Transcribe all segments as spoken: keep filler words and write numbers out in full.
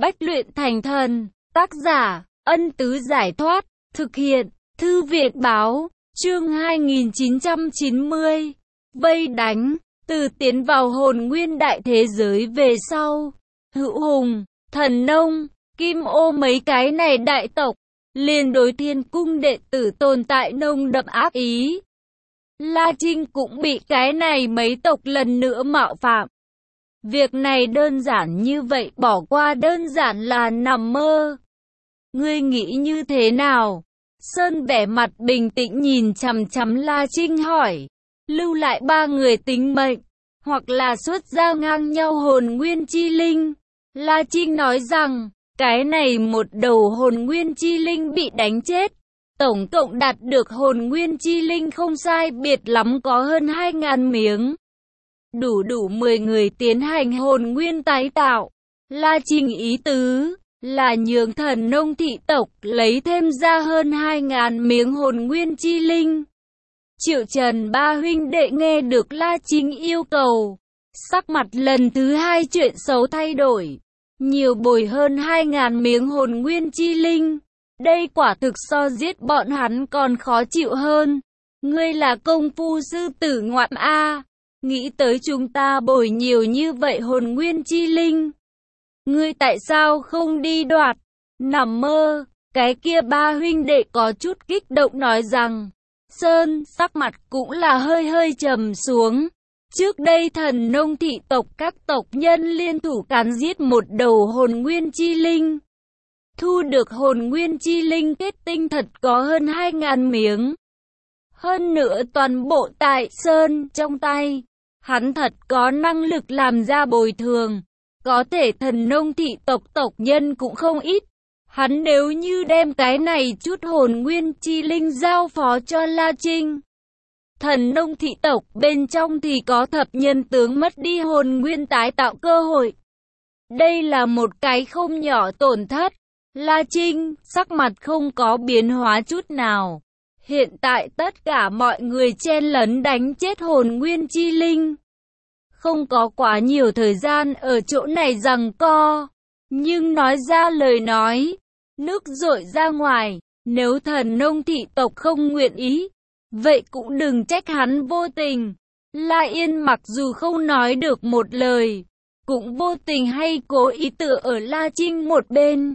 Bách luyện thành thần. Tác giả, Ân Tứ Giải Thoát. Thực hiện, Thư viện Báo. Chương hai nghìn chín trăm chín mươi. Vây đánh. Từ tiến vào hồn nguyên đại thế giới về sau, Hữu Hùng, Thần Nông, Kim Ô mấy cái này đại tộc liền đối Thiên Cung đệ tử tồn tại nồng đậm ác ý. La Trinh cũng bị cái này mấy tộc lần nữa mạo phạm. Việc này đơn giản như vậy bỏ qua đơn giản là nằm mơ. Ngươi nghĩ như thế nào? Sơn vẻ mặt bình tĩnh nhìn chằm chằm La Trinh hỏi. Lưu lại ba người tính mệnh, hoặc là xuất ra ngang nhau hồn nguyên chi linh. La Trinh nói rằng, cái này một đầu hồn nguyên chi linh bị đánh chết. Tổng cộng đạt được hồn nguyên chi linh không sai biệt lắm có hơn hai ngàn miếng. Đủ đủ mười người tiến hành hồn nguyên tái tạo. La Trinh ý tứ là nhường Thần Nông thị tộc lấy thêm ra hơn hai ngàn miếng hồn nguyên chi linh. Triệu Trần ba huynh đệ nghe được La Trinh yêu cầu, sắc mặt lần thứ hai chuyện xấu thay đổi. Nhiều bồi hơn hai ngàn miếng hồn nguyên chi linh. Đây quả thực so giết bọn hắn còn khó chịu hơn. Ngươi là công phu sư tử ngoạm A. Nghĩ tới chúng ta bồi nhiều như vậy hồn nguyên chi linh. Ngươi tại sao không đi đoạt? Nằm mơ. Cái kia ba huynh đệ có chút kích động nói rằng. Sơn sắc mặt cũng là hơi hơi trầm xuống. Trước đây Thần Nông thị tộc các tộc nhân liên thủ càn giết một đầu hồn nguyên chi linh. Thu được hồn nguyên chi linh kết tinh thật có hơn hai ngàn miếng. Hơn nữa toàn bộ tại Sơn trong tay. Hắn thật có năng lực làm ra bồi thường. Có thể Thần Nông thị tộc tộc nhân cũng không ít. Hắn nếu như đem cái này chút hồn nguyên chi linh giao phó cho La Trinh. Thần Nông thị tộc bên trong thì có thập nhân tướng mất đi hồn nguyên tái tạo cơ hội. Đây là một cái không nhỏ tổn thất. La Trinh, sắc mặt không có biến hóa chút nào. Hiện tại tất cả mọi người chen lấn đánh chết hồn nguyên chi linh. Không có quá nhiều thời gian ở chỗ này giằng co. Nhưng nói ra lời nói, nước dội ra ngoài, nếu Thần Nông thị tộc không nguyện ý, vậy cũng đừng trách hắn vô tình. La Yên mặc dù không nói được một lời, cũng vô tình hay cố ý tựa ở La Trinh một bên.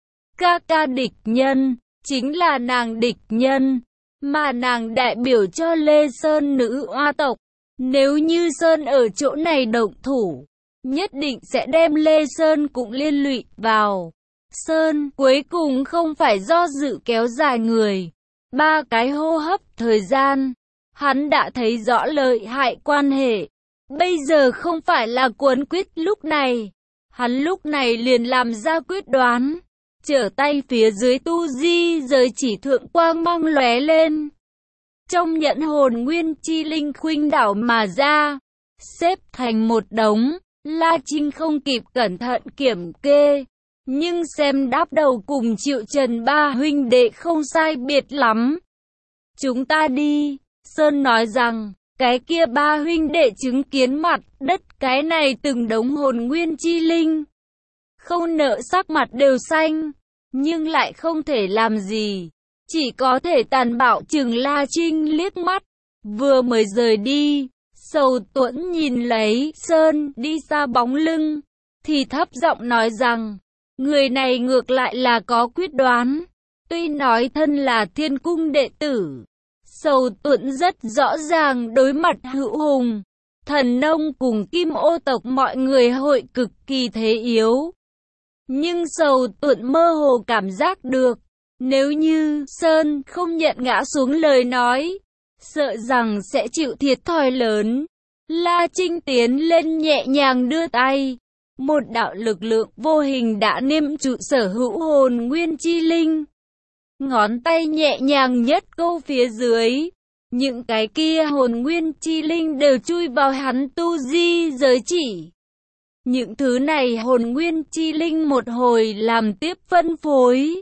Ca ca địch nhân, chính là nàng địch nhân, mà nàng đại biểu cho Lê Sơn nữ oa tộc. Nếu như Sơn ở chỗ này động thủ, nhất định sẽ đem Lê Sơn cũng liên lụy vào. Sơn cuối cùng không phải do dự kéo dài người. Ba cái hô hấp thời gian, hắn đã thấy rõ lợi hại quan hệ. Bây giờ không phải là cuốn quyết lúc này. Hắn lúc này liền làm ra quyết đoán. Trở tay phía dưới tu di giới chỉ thượng quang mang lóe lên. Trong nhẫn hồn nguyên chi linh khuynh đảo mà ra, xếp thành một đống. La Trinh không kịp cẩn thận kiểm kê. Nhưng xem đáp đầu cùng Triệu Trần ba huynh đệ không sai biệt lắm. Chúng ta đi. Sơn nói rằng, cái kia ba huynh đệ chứng kiến mặt đất cái này từng đống hồn nguyên chi linh. Không nợ sắc mặt đều xanh, nhưng lại không thể làm gì. Chỉ có thể tàn bạo chừng La Trinh liếc mắt. Vừa mới rời đi, Sầu Tuẫn nhìn lấy Sơn đi xa bóng lưng, thì thấp giọng nói rằng, người này ngược lại là có quyết đoán. Tuy nói thân là Thiên Cung đệ tử, Sầu Tuẫn rất rõ ràng đối mặt Hữu Hùng, Thần Nông cùng Kim Ô tộc mọi người hội cực kỳ thế yếu. Nhưng Sầu Tuẫn mơ hồ cảm giác được, nếu như Sơn không nhận ngã xuống lời nói, sợ rằng sẽ chịu thiệt thòi lớn. La Trinh tiến lên nhẹ nhàng đưa tay. Một đạo lực lượng vô hình đã niêm trụ sở hữu hồn nguyên chi linh. Ngón tay nhẹ nhàng nhất câu phía dưới. Những cái kia hồn nguyên chi linh đều chui vào hắn tu di giới chỉ. Những thứ này hồn nguyên chi linh một hồi làm tiếp phân phối.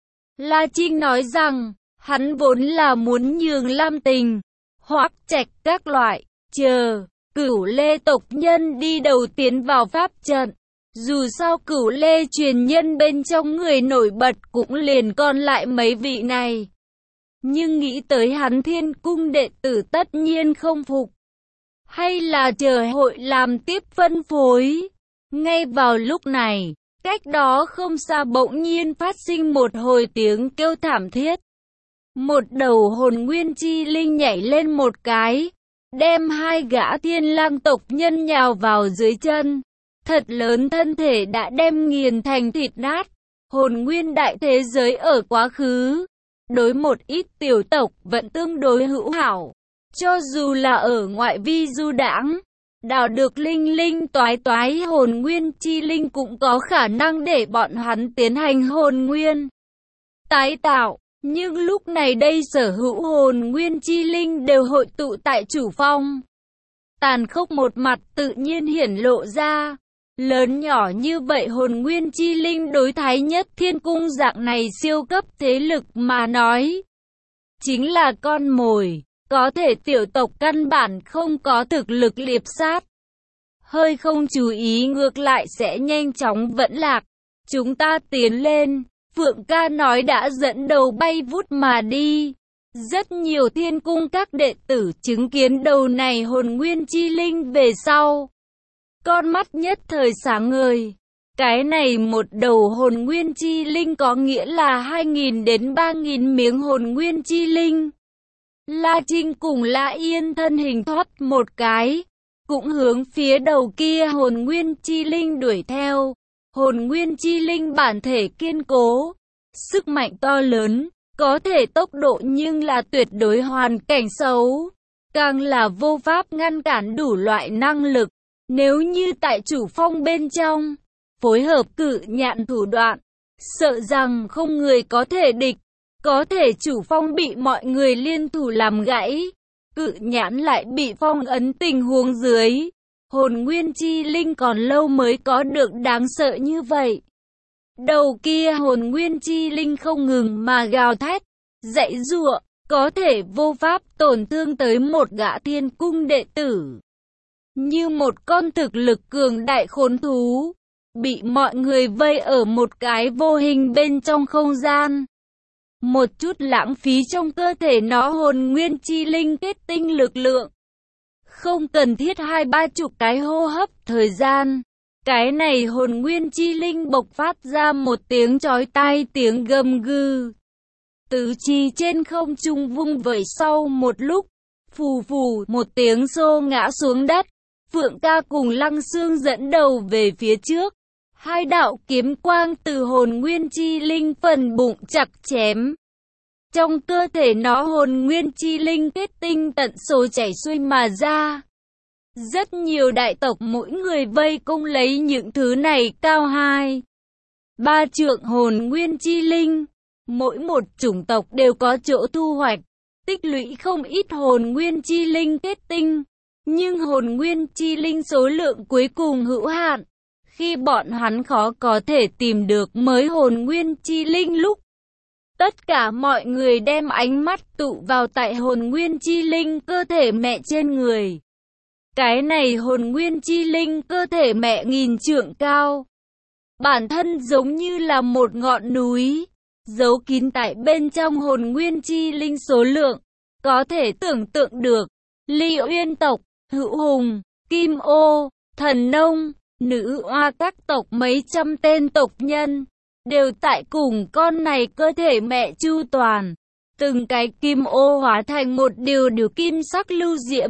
La Trinh nói rằng, hắn vốn là muốn nhường Lam Tình, Hoắc Trạch các loại, chờ Cửu Lê tộc nhân đi đầu tiến vào pháp trận. Dù sao cửu lê truyền nhân bên trong người nổi bật cũng liền còn lại mấy vị này. Nhưng nghĩ tới hắn thiên cung đệ tử tất nhiên không phục. Hay là chờ hội làm tiếp phân phối. Ngay vào lúc này, cách đó không xa bỗng nhiên phát sinh một hồi tiếng kêu thảm thiết. Một đầu hồn nguyên chi linh nhảy lên một cái, đem hai gã thiên lang tộc nhân nhào vào dưới chân. Thật lớn thân thể đã đem nghiền thành thịt nát. Hồn nguyên đại thế giới ở quá khứ, đối một ít tiểu tộc vẫn tương đối hữu hảo. Cho dù là ở ngoại vi du đãng, đào được linh linh toái toái hồn nguyên chi linh cũng có khả năng để bọn hắn tiến hành hồn nguyên tái tạo. Nhưng lúc này đây sở hữu hồn nguyên chi linh đều hội tụ tại chủ phong. Tàn khốc một mặt tự nhiên hiển lộ ra. Lớn nhỏ như vậy hồn nguyên chi linh đối Thái Nhất Thiên Cung dạng này siêu cấp thế lực mà nói, chính là con mồi. Có thể tiểu tộc căn bản không có thực lực liệp sát. Hơi không chú ý ngược lại sẽ nhanh chóng vẫn lạc. Chúng ta tiến lên. Phượng ca nói đã dẫn đầu bay vút mà đi. Rất nhiều thiên cung các đệ tử chứng kiến đầu này hồn nguyên chi linh về sau. Con mắt nhất thời sáng ngời. Cái này một đầu hồn nguyên chi linh có nghĩa là hai nghìn đến ba nghìn miếng hồn nguyên chi linh. La Trinh cùng La Yên thân hình thoát một cái, cũng hướng phía đầu kia hồn nguyên chi linh đuổi theo. Hồn nguyên chi linh bản thể kiên cố, sức mạnh to lớn, có thể tốc độ nhưng là tuyệt đối hoàn cảnh xấu, càng là vô pháp ngăn cản đủ loại năng lực. Nếu như tại chủ phong bên trong, phối hợp cự nhạn thủ đoạn, sợ rằng không người có thể địch. Có thể chủ phong bị mọi người liên thủ làm gãy, cự nhãn lại bị phong ấn tình huống dưới. Hồn nguyên chi linh còn lâu mới có được đáng sợ như vậy. Đầu kia hồn nguyên chi linh không ngừng mà gào thét, dãy giụa, có thể vô pháp tổn thương tới một gã thiên cung đệ tử. Như một con thực lực cường đại khốn thú, bị mọi người vây ở một cái vô hình bên trong không gian. Một chút lãng phí trong cơ thể nó hồn nguyên chi linh kết tinh lực lượng. Không cần thiết hai ba chục cái hô hấp thời gian. Cái này hồn nguyên chi linh bộc phát ra một tiếng chói tai tiếng gầm gừ. Tứ chi trên không trung vung vẩy sau một lúc. Phù phù một tiếng xô ngã xuống đất. Phượng ca cùng Lăng Xương dẫn đầu về phía trước. Hai đạo kiếm quang từ hồn nguyên chi linh phần bụng chặt chém. Trong cơ thể nó hồn nguyên chi linh kết tinh tận số chảy xuôi mà ra. Rất nhiều đại tộc mỗi người vây công lấy những thứ này cao hai, ba trượng hồn nguyên chi linh. Mỗi một chủng tộc đều có chỗ thu hoạch, tích lũy không ít hồn nguyên chi linh kết tinh. Nhưng hồn nguyên chi linh số lượng cuối cùng hữu hạn. Khi bọn hắn khó có thể tìm được mới hồn nguyên chi linh lúc, tất cả mọi người đem ánh mắt tụ vào tại hồn nguyên chi linh cơ thể mẹ trên người. Cái này hồn nguyên chi linh cơ thể mẹ nghìn trượng cao. Bản thân giống như là một ngọn núi, giấu kín tại bên trong hồn nguyên chi linh số lượng. Có thể tưởng tượng được, Ly Uyên tộc, Hữu Hùng, Kim Ô, Thần Nông, Nữ Oa các tộc mấy trăm tên tộc nhân, đều tại cùng con này cơ thể mẹ chu toàn. Từng cái kim ô hóa thành một điều điều kim sắc lưu diễm.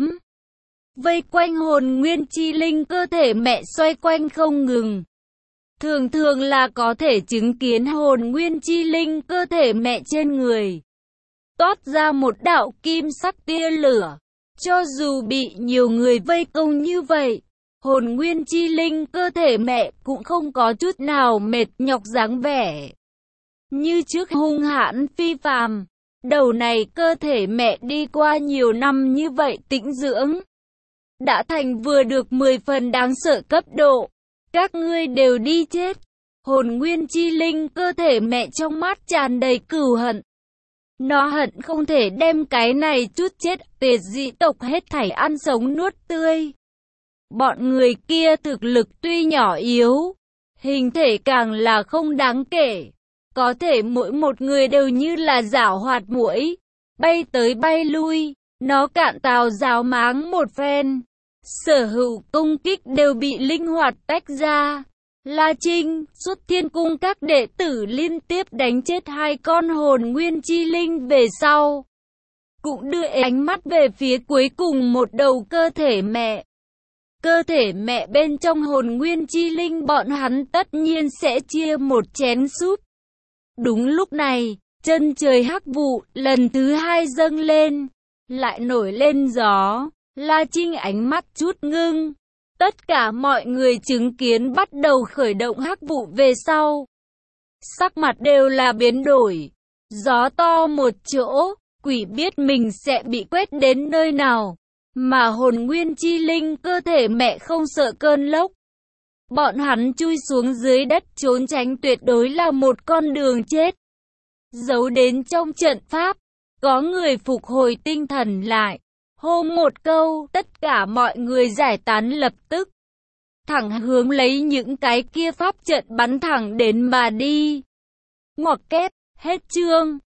Vây quanh hồn nguyên chi linh cơ thể mẹ xoay quanh không ngừng. Thường thường là có thể chứng kiến hồn nguyên chi linh cơ thể mẹ trên người toát ra một đạo kim sắc tia lửa. Cho dù bị nhiều người vây công như vậy, hồn nguyên chi linh cơ thể mẹ cũng không có chút nào mệt nhọc dáng vẻ. Như trước hung hãn phi phàm, đầu này cơ thể mẹ đi qua nhiều năm như vậy tĩnh dưỡng, đã thành vừa được mười phần đáng sợ cấp độ. Các ngươi đều đi chết. Hồn nguyên chi linh cơ thể mẹ trong mắt tràn đầy cừu hận. Nó hận không thể đem cái này chút chết tiệt dị tộc hết thảy ăn sống nuốt tươi. Bọn người kia thực lực tuy nhỏ yếu, hình thể càng là không đáng kể. Có thể mỗi một người đều như là giảo hoạt muỗi, bay tới bay lui, nó cạn tào giáo máng một phen. Sở hữu công kích đều bị linh hoạt tách ra. La Trinh, xuất thiên cung các đệ tử liên tiếp đánh chết hai con hồn nguyên chi linh về sau. Cũng đưa ánh mắt về phía cuối cùng một đầu cơ thể mẹ. Cơ thể mẹ bên trong hồn nguyên chi linh bọn hắn tất nhiên sẽ chia một chén súp. Đúng lúc này, chân trời hắc vụ lần thứ hai dâng lên, lại nổi lên gió. La Trinh ánh mắt chút ngưng. Tất cả mọi người chứng kiến bắt đầu khởi động hắc vụ về sau. Sắc mặt đều là biến đổi. Gió to một chỗ, quỷ biết mình sẽ bị quét đến nơi nào. Mà hồn nguyên chi linh cơ thể mẹ không sợ cơn lốc. Bọn hắn chui xuống dưới đất trốn tránh tuyệt đối là một con đường chết. Giấu đến trong trận pháp, có người phục hồi tinh thần lại. Hô một câu, tất cả mọi người giải tán lập tức. Thẳng hướng lấy những cái kia pháp trận bắn thẳng đến mà đi. Ngoặc kép, hết chương.